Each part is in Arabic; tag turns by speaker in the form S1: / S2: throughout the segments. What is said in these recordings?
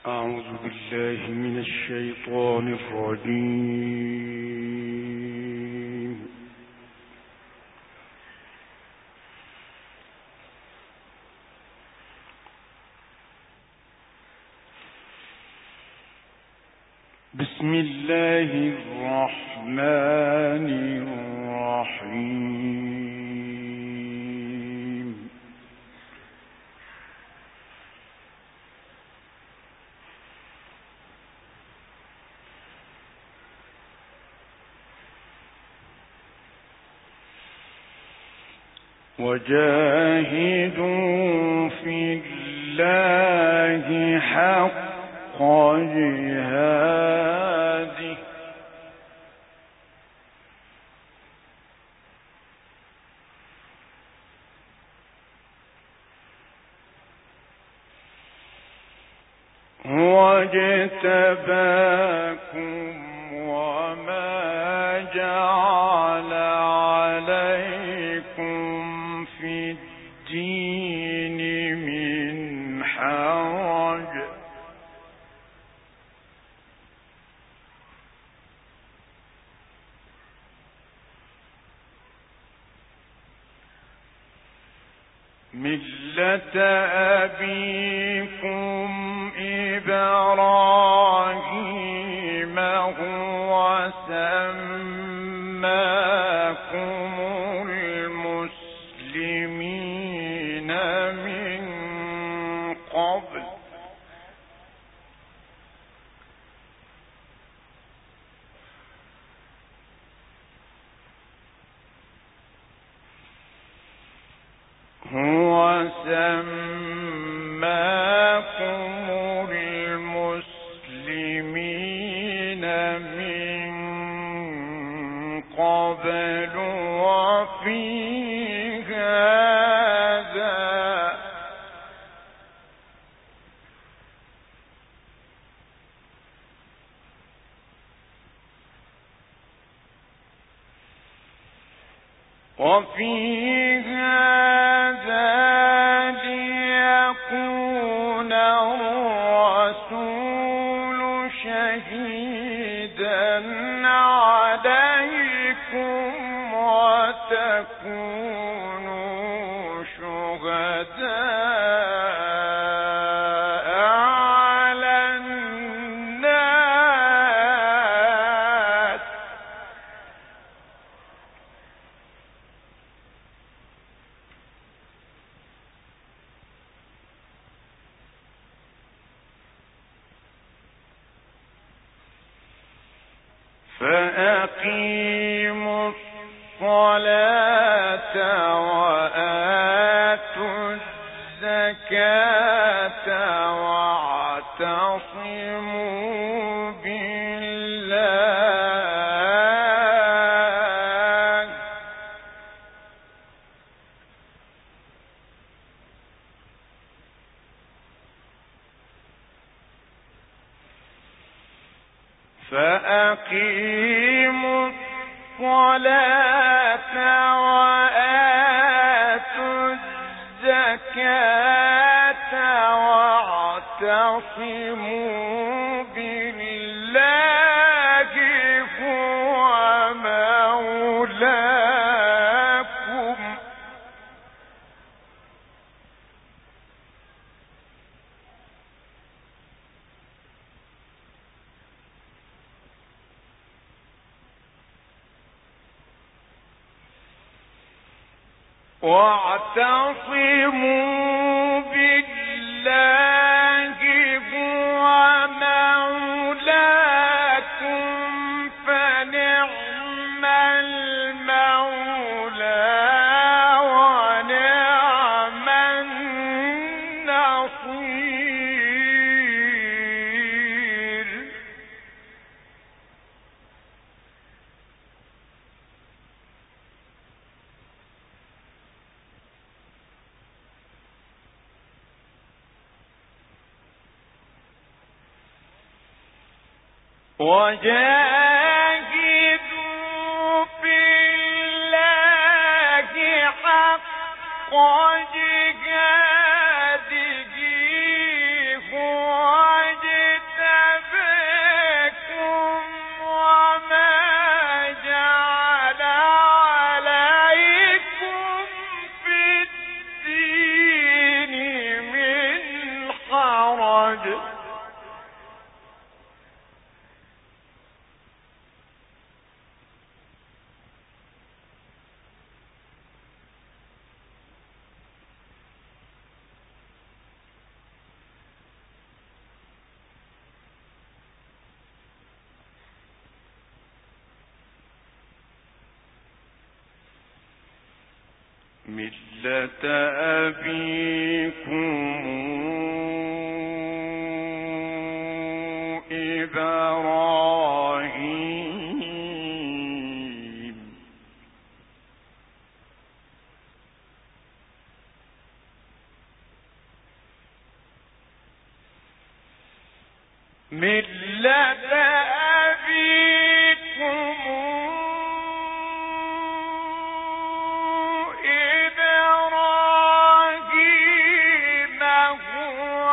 S1: أعوذ بالله من الشيطان الرجيم. بسم الله الرحمن الرحيم. وجاهدوا في الله حق جهاده هو اجتباكم وما جعل عليكم في الدين من حرج ملة أبيكم إبراهيم هو سماكم المسلمين من قبل هو سماكم المسلمين من قبل وفي هذا ليكون الرسول شهيدا عليكم وتكونوا شهداء على الناس فأقيموا الصلاة وآتوا الزكاة واعتصموا بالله فأقيموا الصلاة وآتوا الزكاة واعتصموا بالله هو مولاكم واعتصموا بالله هو مولاكم فنعم المولى ونعم النصير وجاهدوا في الله حق جهاده هو حرج ملة أبيكم إبراهيم ملة أبيكم إبراهيم هو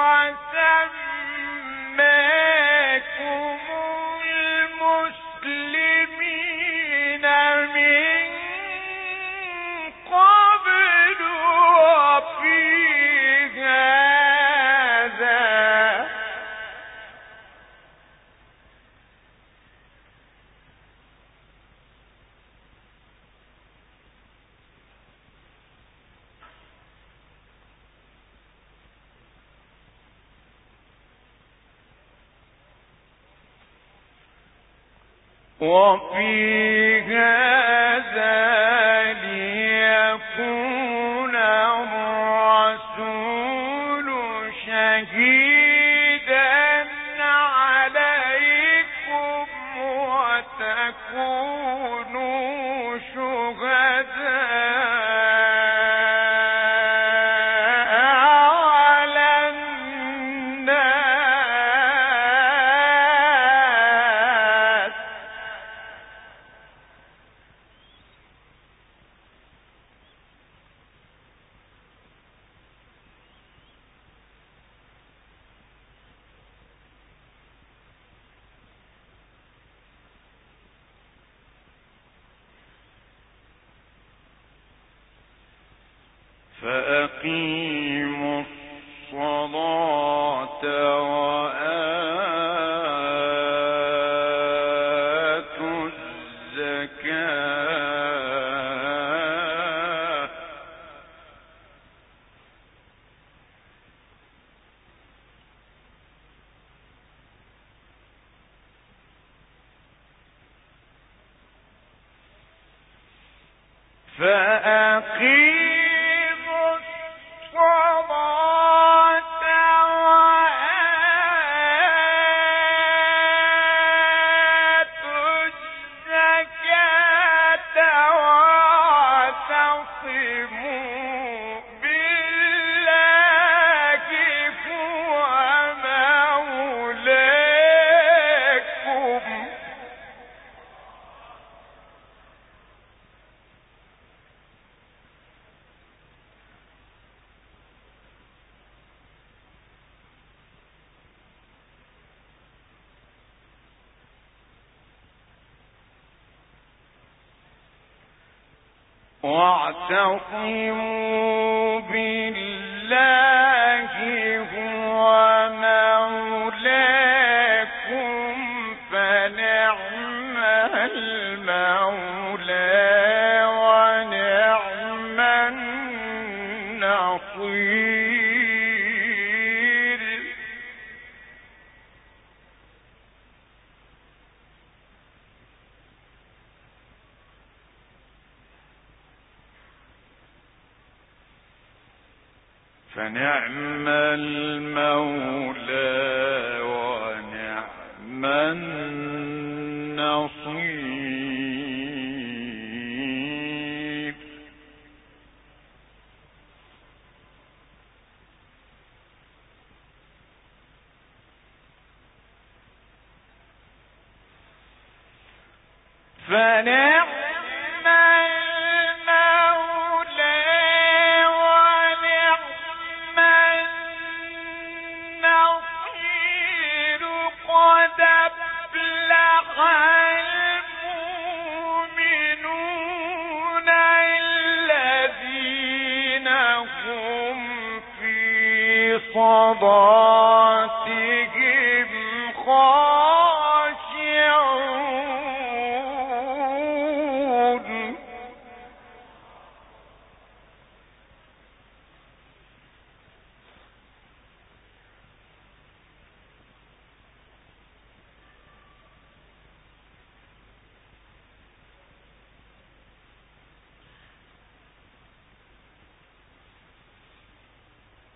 S1: سماكم المسلمين من قبل وفي هذا ليكون الرسول شهيدا عليكم وتكونوا شهداء على الناس فأقيموا الصلاة وآتوا الزكاة فأقيموا الصلاة وآتوا الزكاة واعتصموا بالله هو مولاكم واعتصموا بالله هو مولاكم فنعم المولى ونعم النصير فنعم المولى ونعم النصير فنعم صداتهم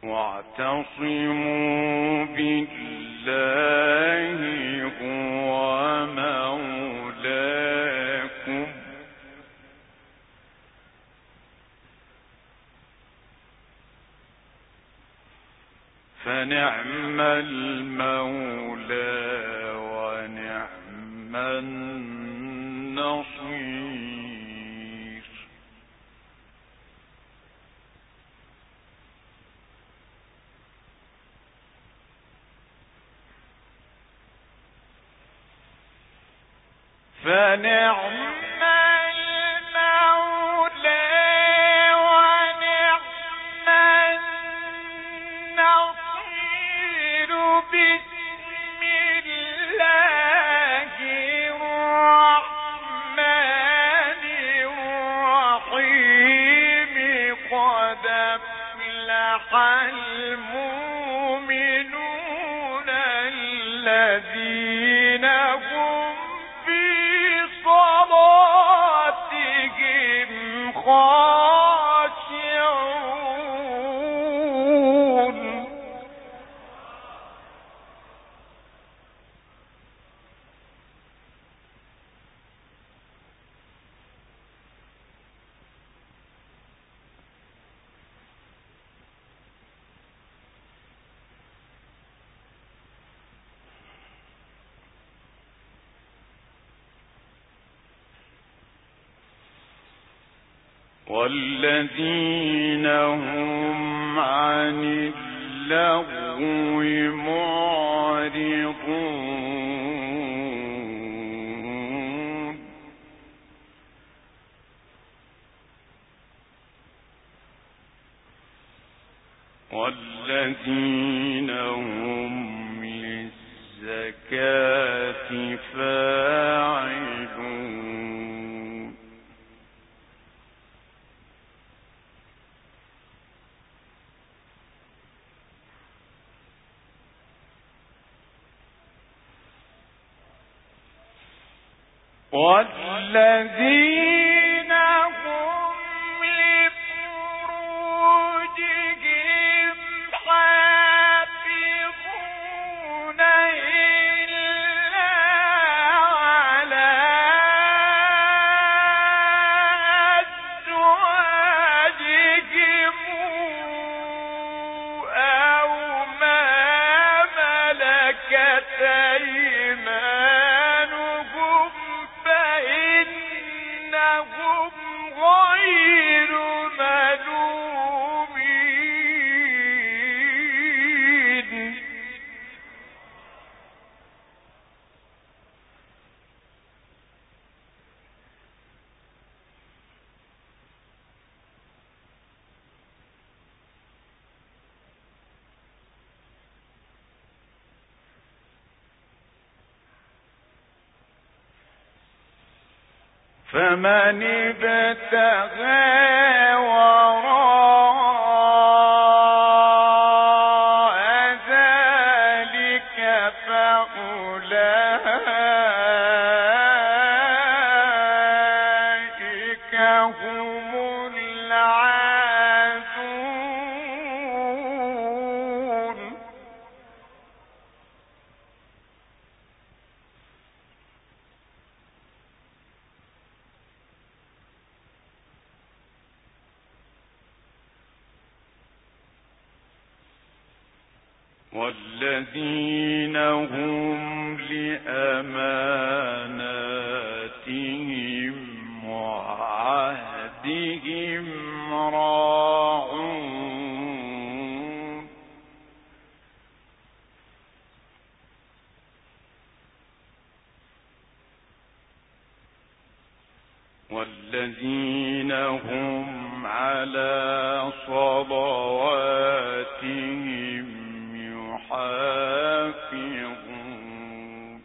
S1: واعتصموا بالله هو مولاكم فنعم المولى ونعم النصير. فنعم المؤمنون الذين هم في صلاتهم خاشعون. والذين هم عن اللغو معرضون. والذين هم للزكاة فاعلون. والذين هم لفروجهم حافظون إلا على أزواجهم أو ما ملكت أيمانهم فإنهم غير ملومين. فمن ابتغى وراء ذلك فأولئك هم العادون. والذين هم لأماناتهم وعهدهم راعون. والذين هم على صلواتهم يحافظون.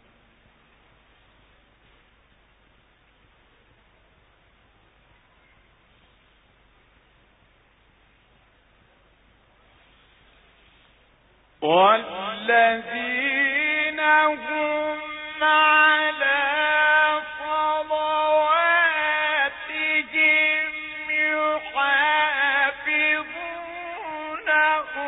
S1: والذين هم على صلواتهم يحافظون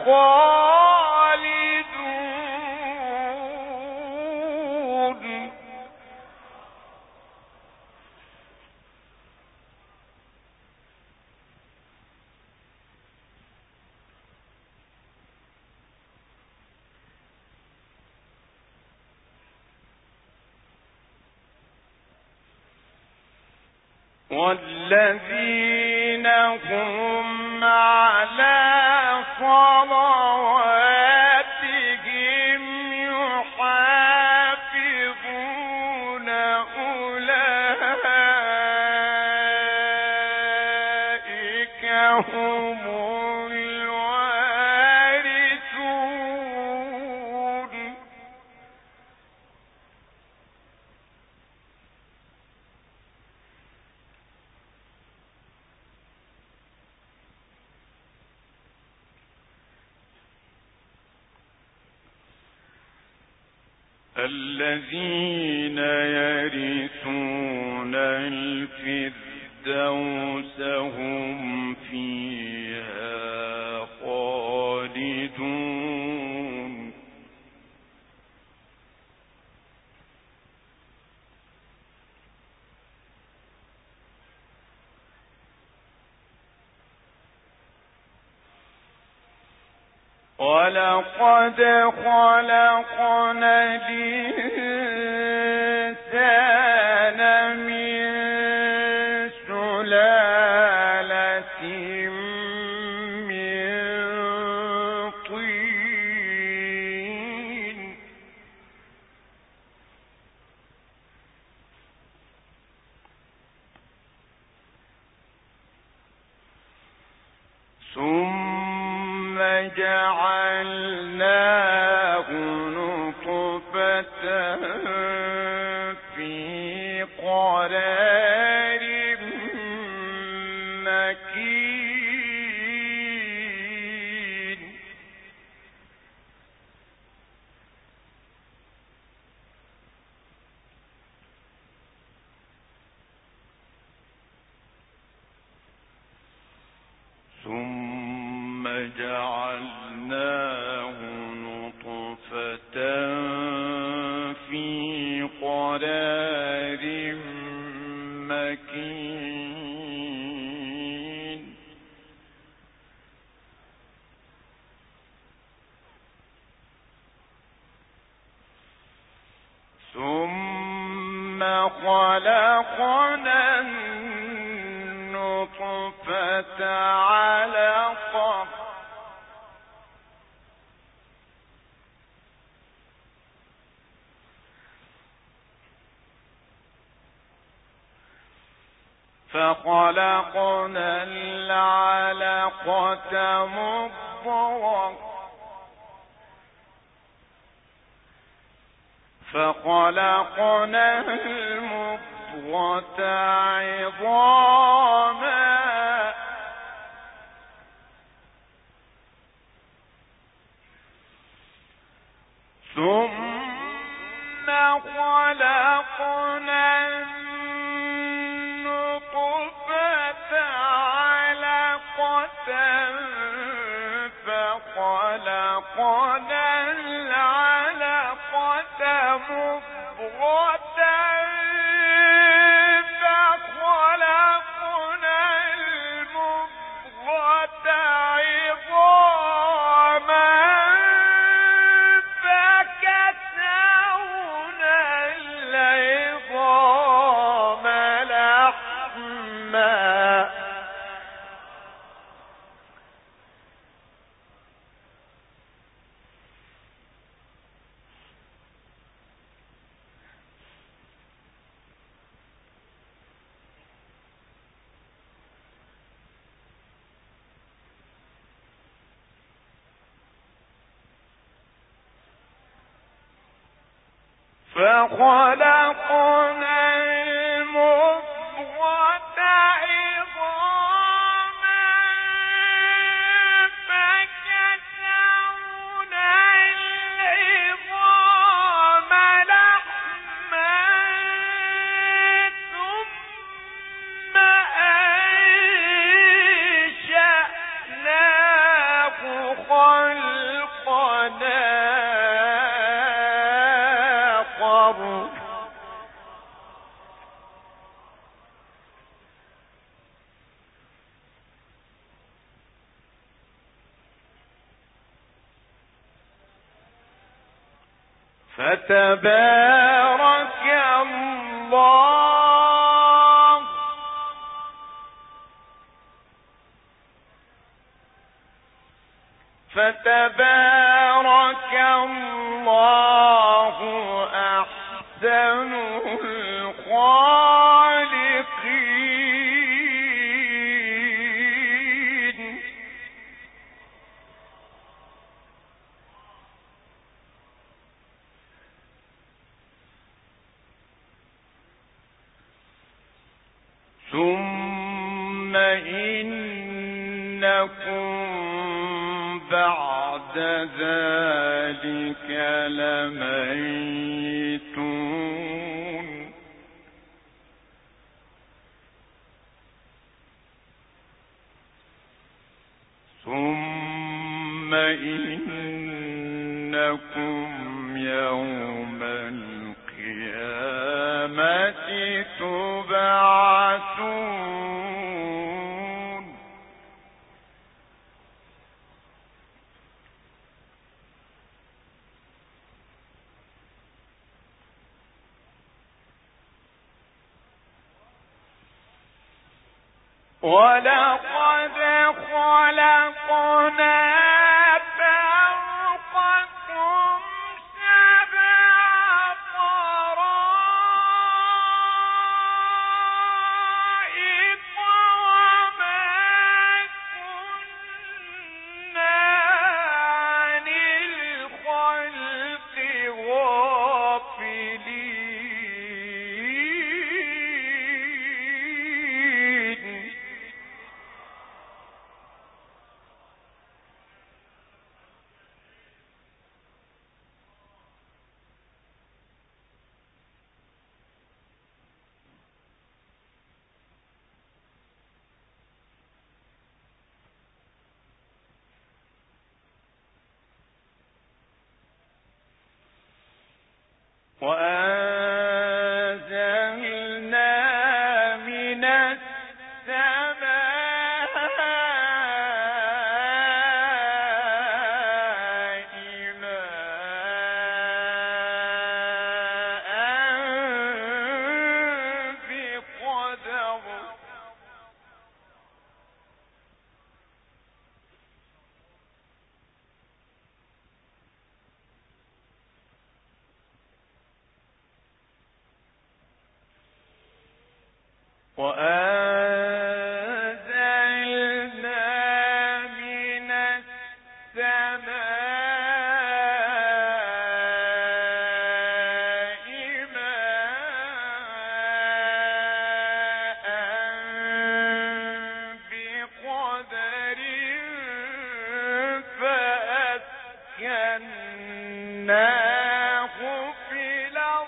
S1: خالدون والذين هم على صلواتهم يحافظون أولئك هم الوارثون الذين يرثون الفردوس هم فيها خالدون ولقد خلقنا الإنسان من سلالة من طين ثم جعلناه نطفة في قرار مكين ثم جعلناه نطفة في قرار مكين ثم خلقنا النطفة علقة فخلقنا العلقة مضغة فخلقنا المضغة عظاما ثم خلقنا النطفة علقة فخلقنا العلقة مضغة فخلقنا المضغة عظاما فكسونا العظام لحما فخلقنا المضغة عظاما فكسونا العظام لحما ثم أنشأناه خلقا فتبارك الله أحسن الخالقين. ثم إنكم بعد ذلك لميتون. ثم إنكم يوم القيامة تبعثون. ولقد خلقنا فوقكم سبع طرائق وما كنا عن الخلق غافلين. وأنزلنا من السماء ماء بقدر. وأنزلنا من السماء ماء بقدر فأسكناه في الأرض.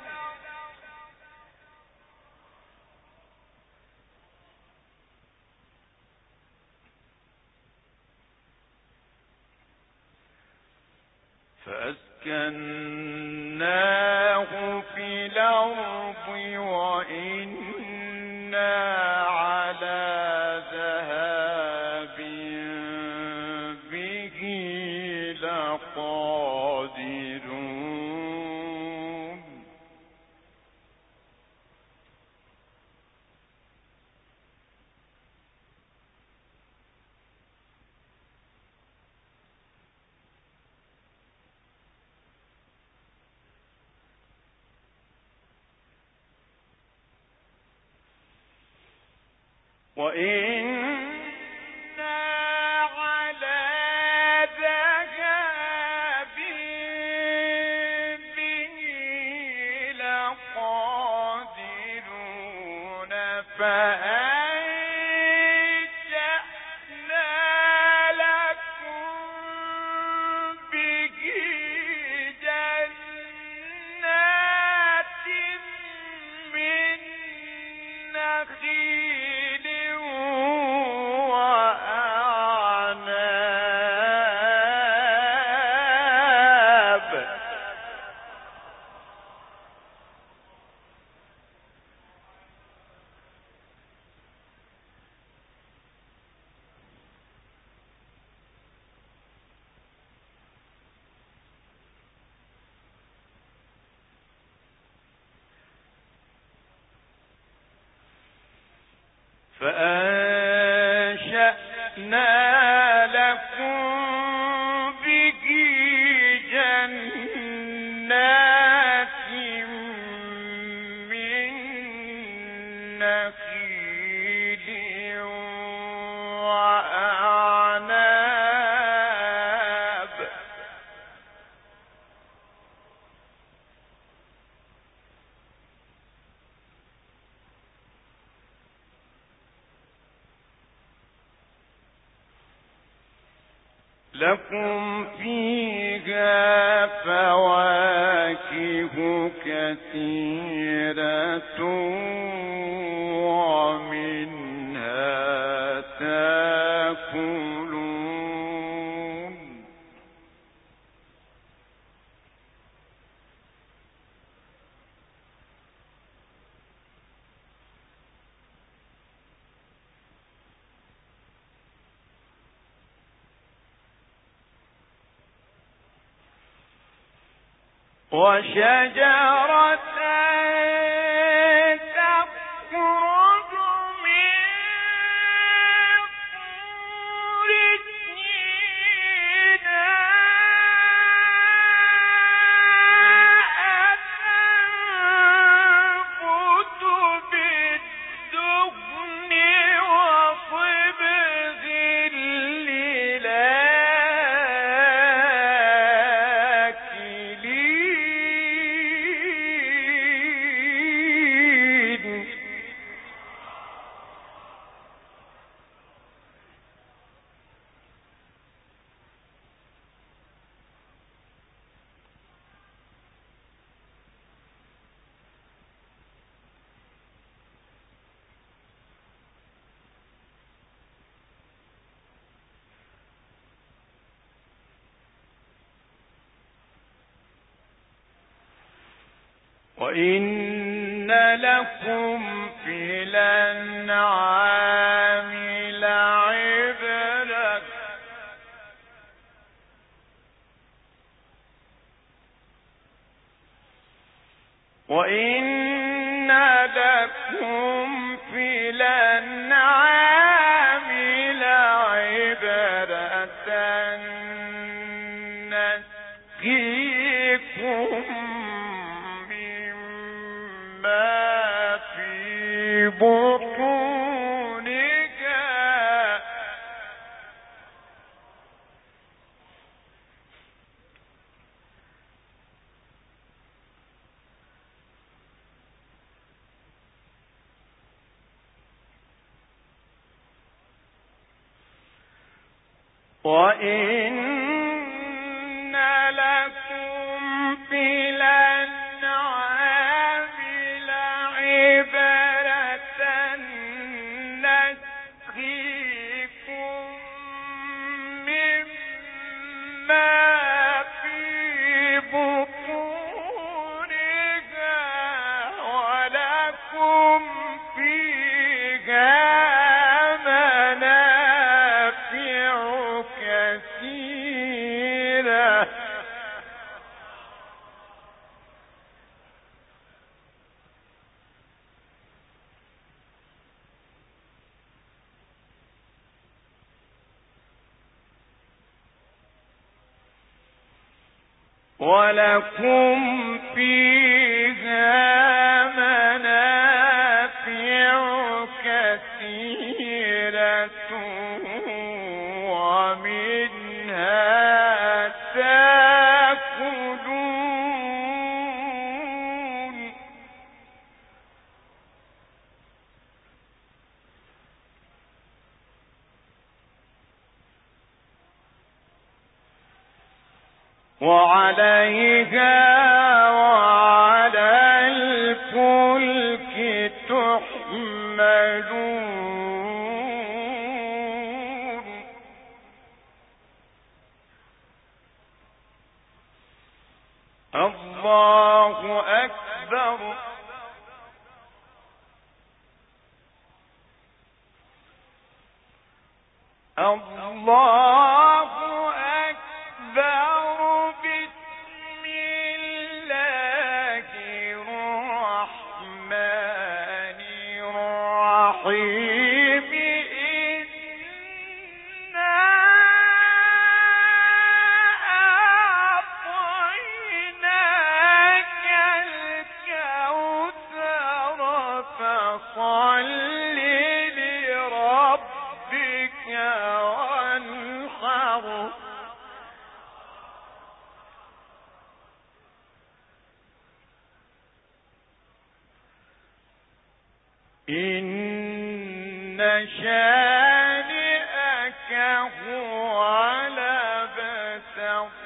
S1: وإنا على ذهاب به لقادرون. وإنا على ذهاب به لقادرون. فأنشأنا لكم به جنات من نخيل فأنشأنا لكم به جنات من نخيل وأعناب لكم فيها فواكه كثيرة ومنها تأكلون وشجرة تخرج من طور سيناء تنبت بالدهن وصبغ وإن لكم في الأنعام لعبرة وإن لكم في الأنعام لعبرة نسقيكم في بطونها وإن لكم في الأنعام لعبرة نسقيكم مما في بطونها ولكم فيها منافع كثيرة ولكم فيها منافع كثيرة ومنها تأكلون وعليها وعلى الفلك تحملون الله أكبر الله أكبر بسم الله الرحمن الرحيم إن شانئك هو الأبتر.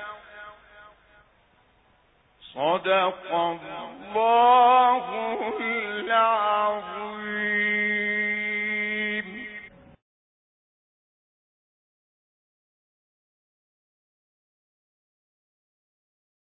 S1: صدق الله العظيم.